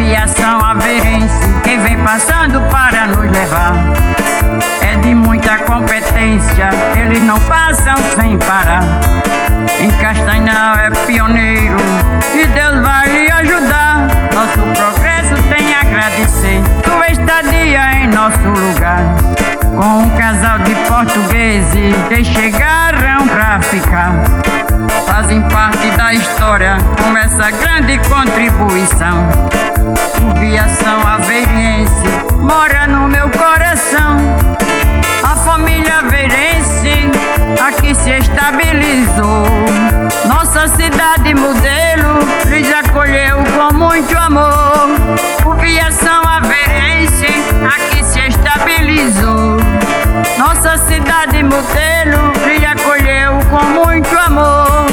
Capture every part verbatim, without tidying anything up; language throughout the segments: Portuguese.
Viação Aveirense, quem vem passando para nos levar. É de muita competência, eles não passam sem parar. Em Castanhal é pioneiro e Deus vai lhe ajudar. Nosso progresso tem a agradecer sua estadia em nosso lugar. Com um casal de portugueses que chegaram pra ficar, fazem parte da história com essa grande contribuição. O Viação Aveirense mora no meu coração. A família aveirense aqui se estabilizou. Nossa cidade modelo lhes acolheu com muito amor. O Viação Aveirense aqui se estabilizou. Nossa cidade modelo lhe acolheu com muito amor.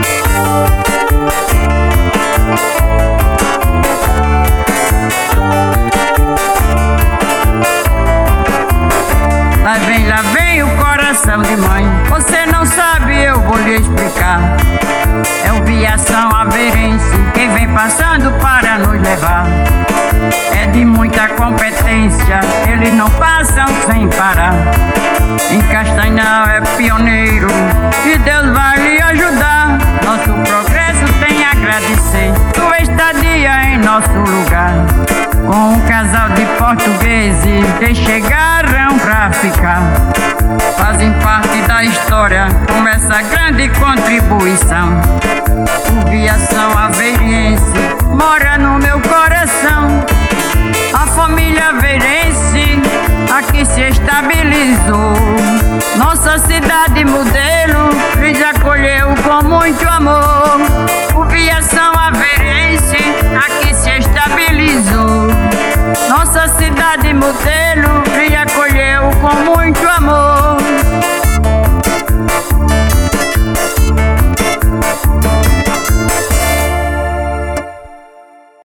Lá vem, lá vem o coração de mãe. Você não sabe, eu vou lhe explicar. É o Viação Aveirense, quem vem passando para nos levar. É de muita competência, eles não passam sem parar. Em Castanhal é pioneiro e Deus vai lhe ajudar. Nosso progresso tem a agradecer sua estadia em nosso lugar. Com um casal de portugueses que chegaram pra ficar, fazem parte da história com essa grande contribuição. O Viação Aveirense mora no meu coração. A família aveirense aqui se estabilizou. Nossa cidade modelo lhes acolheu com muito amor. O Viação Aveirense aqui se estabilizou. Nossa cidade modelo